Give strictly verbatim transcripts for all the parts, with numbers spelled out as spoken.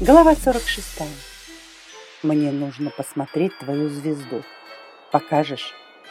Глава сорок шестая. Мне нужно посмотреть твою звезду. Покажешь?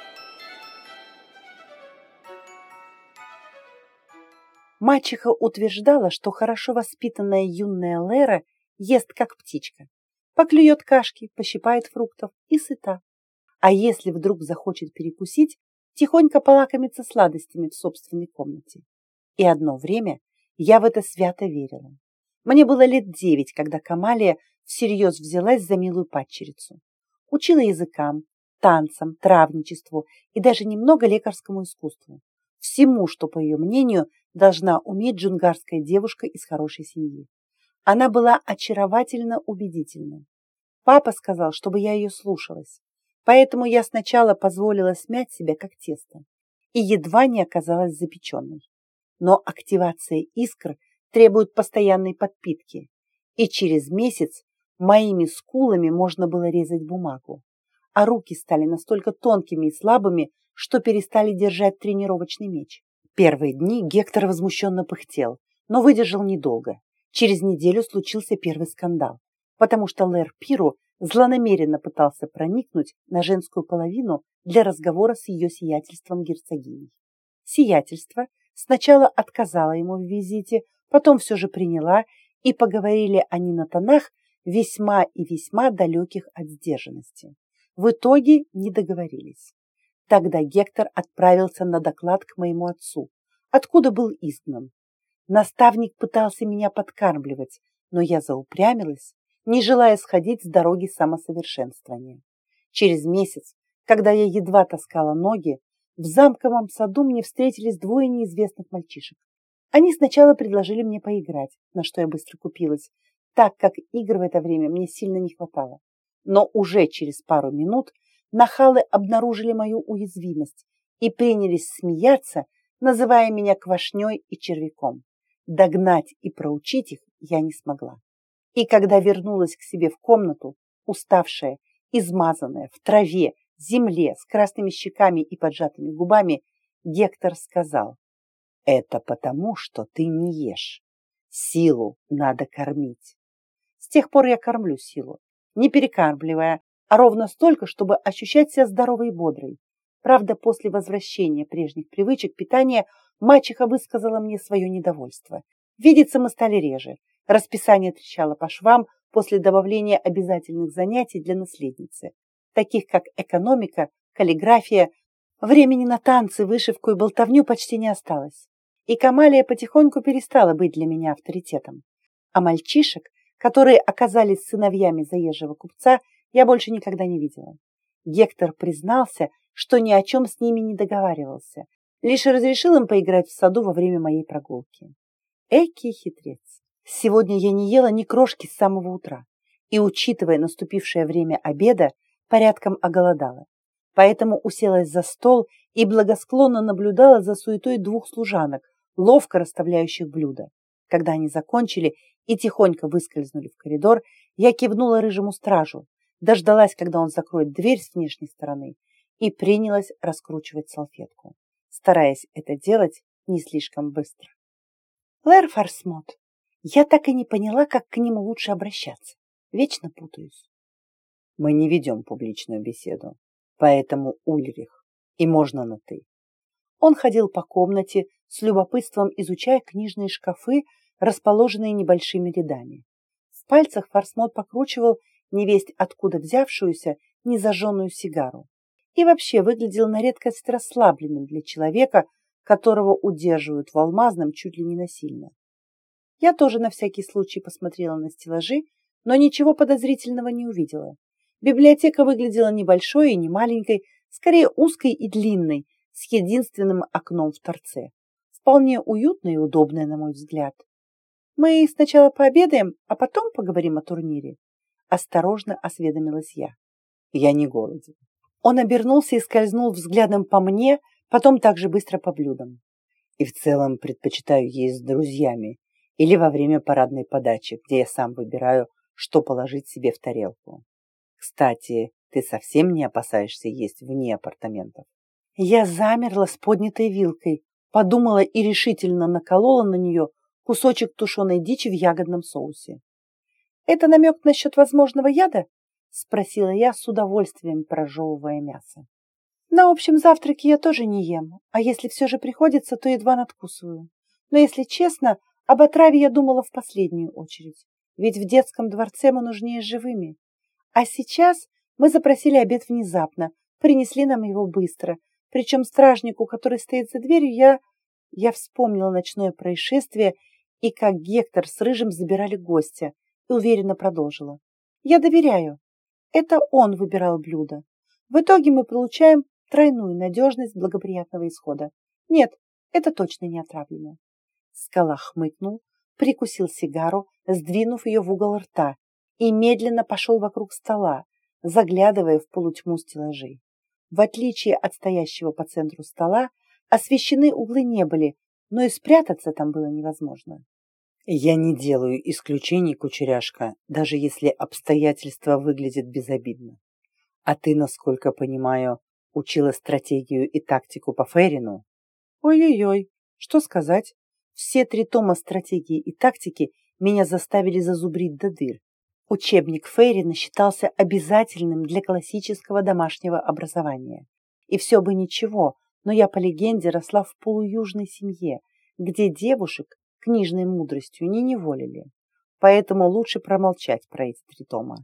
Мачеха утверждала, что хорошо воспитанная юная Лера ест как птичка. Поклюет кашки, пощипает фруктов и сыта. А если вдруг захочет перекусить, тихонько полакомится сладостями в собственной комнате. И одно время я в это свято верила. Мне было лет девять, когда Камалия всерьез взялась за милую падчерицу. Учила языкам, танцам, травничеству и даже немного лекарскому искусству. Всему, что, по ее мнению, должна уметь джунгарская девушка из хорошей семьи. Она была очаровательно убедительна. Папа сказал, чтобы я ее слушалась. Поэтому я сначала позволила смять себя, как тесто, и едва не оказалась запеченной. Но активация искр требует постоянной подпитки, и через месяц моими скулами можно было резать бумагу, а руки стали настолько тонкими и слабыми, что перестали держать тренировочный меч. Первые дни Гектор возмущенно пыхтел, но выдержал недолго. Через неделю случился первый скандал, потому что Лэр Пиру злонамеренно пытался проникнуть на женскую половину для разговора с ее сиятельством герцогиней. Сиятельство сначала отказало ему в визите, потом все же приняла, и поговорили они на тонах, весьма и весьма далеких от сдержанности. В итоге не договорились. Тогда Гектор отправился на доклад к моему отцу, откуда был изгнан. Наставник пытался меня подкармливать, но я заупрямилась, не желая сходить с дороги самосовершенствования. Через месяц, когда я едва таскала ноги, в замковом саду мне встретились двое неизвестных мальчишек. Они сначала предложили мне поиграть, на что я быстро купилась, так как игр в это время мне сильно не хватало. Но уже через пару минут нахалы обнаружили мою уязвимость и принялись смеяться, называя меня квашней и червяком. Догнать и проучить их я не смогла. И когда вернулась к себе в комнату, уставшая, измазанная, в траве, земле, с красными щеками и поджатыми губами, Гектор сказал: «Это потому, что ты не ешь. Силу надо кормить». С тех пор я кормлю силу, не перекармливая, а ровно столько, чтобы ощущать себя здоровой и бодрой. Правда, после возвращения прежних привычек питания мачеха высказала мне свое недовольство. Видеться мы стали реже. Расписание трещало по швам после добавления обязательных занятий для наследницы, таких как экономика, каллиграфия. Времени на танцы, вышивку и болтовню почти не осталось. И Камалия потихоньку перестала быть для меня авторитетом. А мальчишек, которые оказались сыновьями заезжего купца, я больше никогда не видела. Гектор признался, что ни о чем с ними не договаривался, лишь разрешил им поиграть в саду во время моей прогулки. Экий хитрец. Сегодня я не ела ни крошки с самого утра и, учитывая наступившее время обеда, порядком оголодала. Поэтому уселась за стол и благосклонно наблюдала за суетой двух служанок, ловко расставляющих блюда. Когда они закончили и тихонько выскользнули в коридор, я кивнула рыжему стражу, дождалась, когда он закроет дверь с внешней стороны, и принялась раскручивать салфетку, стараясь это делать не слишком быстро. Лэр Фарсмот, я так и не поняла, как к нему лучше обращаться. Вечно путаюсь. Мы не ведем публичную беседу, поэтому Ульрих, и можно на «ты». Он ходил по комнате, с любопытством изучая книжные шкафы, расположенные небольшими рядами. В пальцах Фарсмот покручивал невесть откуда взявшуюся незажженную сигару и вообще выглядел на редкость расслабленным для человека, которого удерживают в алмазном чуть ли не насильно. Я тоже на всякий случай посмотрела на стеллажи, но ничего подозрительного не увидела. Библиотека выглядела небольшой и не маленькой, скорее узкой и длинной, с единственным окном в торце. Вполне уютная и удобная, на мой взгляд. Мы сначала пообедаем, а потом поговорим о турнире. Осторожно осведомилась я. Я не голоден. Он обернулся и скользнул взглядом по мне, потом также быстро по блюдам. И в целом предпочитаю есть с друзьями или во время парадной подачи, где я сам выбираю, что положить себе в тарелку. Кстати, ты совсем не опасаешься есть вне апартаментов? Я замерла с поднятой вилкой, подумала и решительно наколола на нее кусочек тушеной дичи в ягодном соусе. Это намек насчет возможного яда? Спросила я с удовольствием, прожевывая мясо. На общем завтраке я тоже не ем, а если все же приходится, то едва надкусываю. Но если честно, об отраве я думала в последнюю очередь, ведь в детском дворце мы нужнее живыми. А сейчас мы запросили обед внезапно, принесли нам его быстро, причем стражнику, который стоит за дверью, я... Я вспомнила ночное происшествие и как Гектор с Рыжим забирали гостя, и уверенно продолжила. Я доверяю. Это он выбирал блюдо. В итоге мы получаем тройную надежность благоприятного исхода. Нет, это точно не отравлено. Скала хмыкнул, прикусил сигару, сдвинув ее в угол рта, и медленно пошел вокруг стола, заглядывая в полутьму стеллажей. В отличие от стоящего по центру стола, освещены углы не были, но и спрятаться там было невозможно. Я не делаю исключений, кучеряшка, даже если обстоятельства выглядят безобидно. А ты, насколько понимаю, учила стратегию и тактику по Фейрину? Ой-ой-ой, что сказать? Все три тома стратегии и тактики меня заставили зазубрить до дыр. Учебник Фейрина считался обязательным для классического домашнего образования. И все бы ничего, но я по легенде росла в полуюжной семье, где девушек книжной мудростью не неволили. Поэтому лучше промолчать про эти три тома.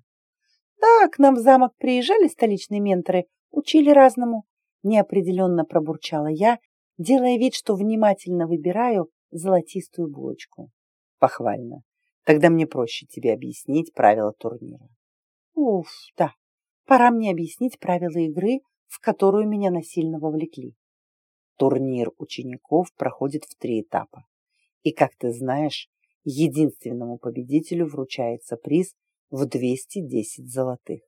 Да, к нам в замок приезжали столичные менторы, учили разному. Неопределенно пробурчала я, делая вид, что внимательно выбираю золотистую булочку. Похвально. Тогда мне проще тебе объяснить правила турнира. Уф, да, пора мне объяснить правила игры, в которую меня насильно вовлекли. Турнир учеников проходит в три этапа. И, как ты знаешь, единственному победителю вручается приз в двести десять золотых.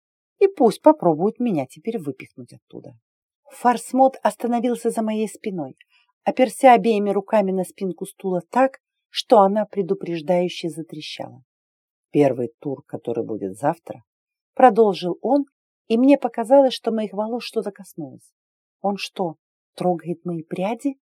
И пусть попробуют меня теперь выпихнуть оттуда. Фарсмот остановился за моей спиной, оперся обеими руками на спинку стула так, что она предупреждающе затрещала. Первый тур, который будет завтра, продолжил он, и мне показалось, что моих волос что-то коснулось. Он что, трогает мои пряди?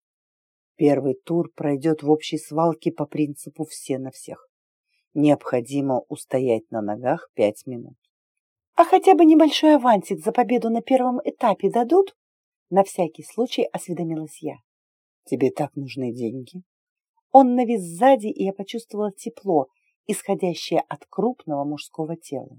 Первый тур пройдет в общей свалке по принципу «все на всех». Необходимо устоять на ногах пять минут. А хотя бы небольшой авансик за победу на первом этапе дадут? На всякий случай осведомилась я. Тебе так нужны деньги? Он навис сзади, и я почувствовала тепло, исходящее от крупного мужского тела.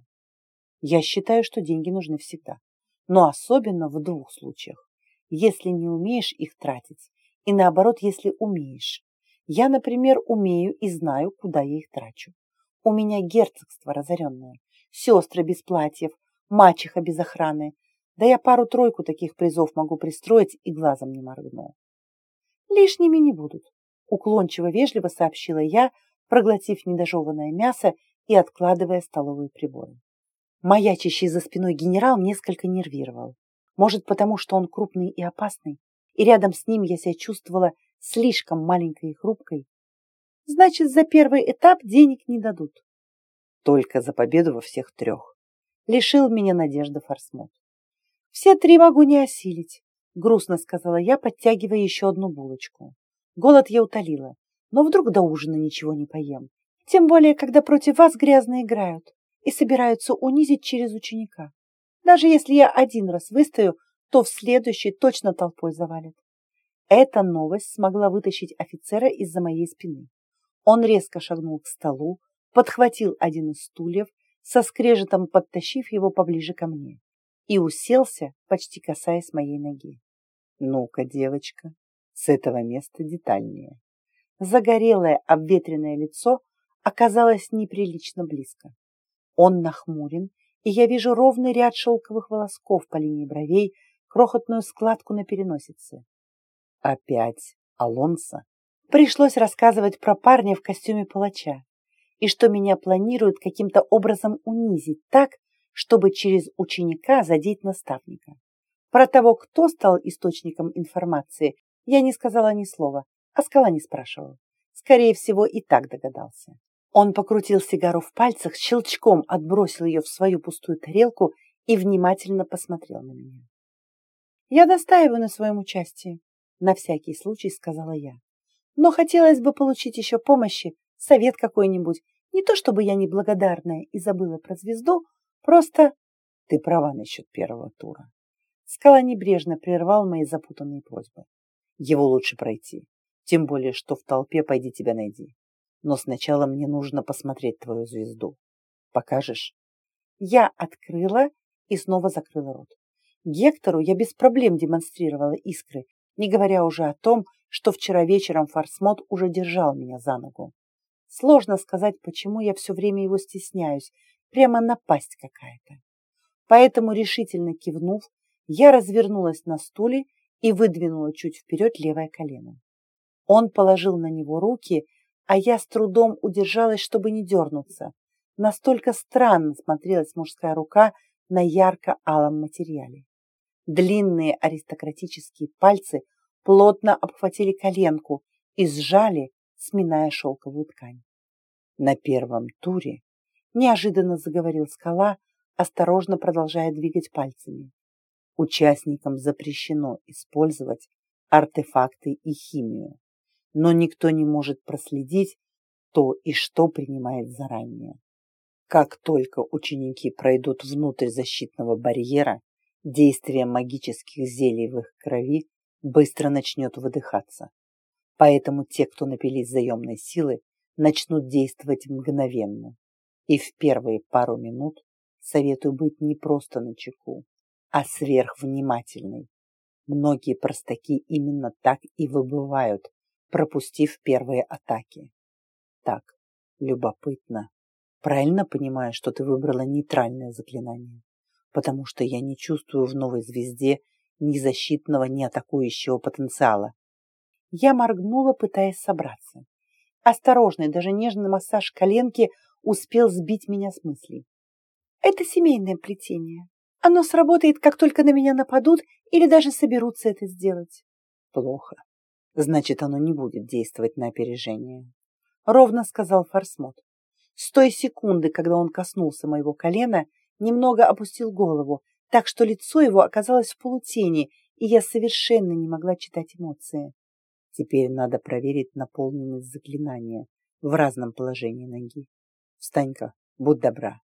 Я считаю, что деньги нужны всегда, но особенно в двух случаях. Если не умеешь их тратить, и наоборот, если умеешь. Я, например, умею и знаю, куда я их трачу. У меня герцогство разоренное, сестры без платьев, мачеха без охраны. Да я пару-тройку таких призов могу пристроить и глазом не моргну. Лишними не будут, уклончиво-вежливо сообщила я, проглотив недожеванное мясо и откладывая столовые приборы. Маячащий за спиной генерал несколько нервировал. Может, потому что он крупный и опасный, и рядом с ним я себя чувствовала слишком маленькой и хрупкой. Значит, за первый этап денег не дадут. Только за победу во всех трех. Лишил меня надежды Фарсмот. Все три могу не осилить, грустно сказала я, подтягивая еще одну булочку. Голод я утолила, но вдруг до ужина ничего не поем. Тем более, когда против вас грязно играют и собираются унизить через ученика. Даже если я один раз выстою, то в следующий точно толпой завалит. Эта новость смогла вытащить офицера из-за моей спины. Он резко шагнул к столу, подхватил один из стульев, со скрежетом подтащив его поближе ко мне, и уселся, почти касаясь моей ноги. Ну-ка, девочка, с этого места детальнее. Загорелое, обветренное лицо оказалось неприлично близко. Он нахмурен, и я вижу ровный ряд шелковых волосков по линии бровей, крохотную складку на переносице. Опять Алонсо? Пришлось рассказывать про парня в костюме палача, и что меня планируют каким-то образом унизить так, чтобы через ученика задеть наставника. Про того, кто стал источником информации, я не сказала ни слова, а Скала не спрашивал. Скорее всего, и так догадался. Он покрутил сигару в пальцах, щелчком отбросил ее в свою пустую тарелку и внимательно посмотрел на меня. «Я настаиваю на своем участии», — на всякий случай сказала я. «Но хотелось бы получить еще помощи, совет какой-нибудь, Не то чтобы я неблагодарная и забыла про звезду, просто ты права насчет первого тура. Скала небрежно прервал мои запутанные просьбы. Его лучше пройти, тем более, что в толпе пойди тебя найди. Но сначала мне нужно посмотреть твою звезду. Покажешь? Я открыла и снова закрыла рот. Гектору я без проблем демонстрировала искры, не говоря уже о том, что вчера вечером Фарсмот уже держал меня за ногу. Сложно сказать, почему я все время его стесняюсь, прямо напасть какая-то. Поэтому, решительно кивнув, я развернулась на стуле и выдвинула чуть вперед левое колено. Он положил на него руки, а я с трудом удержалась, чтобы не дернуться. Настолько странно смотрелась мужская рука на ярко-алом материале. Длинные аристократические пальцы плотно обхватили коленку и сжали, сминая шелковую ткань. На первом туре неожиданно заговорил Скала, осторожно продолжая двигать пальцами. Участникам запрещено использовать артефакты и химию, но никто не может проследить то и что принимает заранее. Как только ученики пройдут внутрь защитного барьера, действие магических зелий в их крови быстро начнет выдыхаться. Поэтому те, кто напились заемной силы, начнут действовать мгновенно. И в первые пару минут советую быть не просто начеку, а сверхвнимательной. Многие простаки именно так и выбывают, пропустив первые атаки. Так, любопытно. Правильно понимаю, что ты выбрала нейтральное заклинание? Потому что я не чувствую в новой звезде ни защитного, ни атакующего потенциала. Я моргнула, пытаясь собраться. Осторожный, даже нежный массаж коленки успел сбить меня с мыслей. Это семейное плетение. Оно сработает, как только на меня нападут или даже соберутся это сделать. Плохо. Значит, оно не будет действовать на опережение. Ровно сказал Фарсмот. С той секунды, когда он коснулся моего колена, немного опустил голову, так что лицо его оказалось в полутени, и я совершенно не могла читать эмоции. Теперь надо проверить наполненность заклинания в разном положении ноги. Встань-ка, будь добра.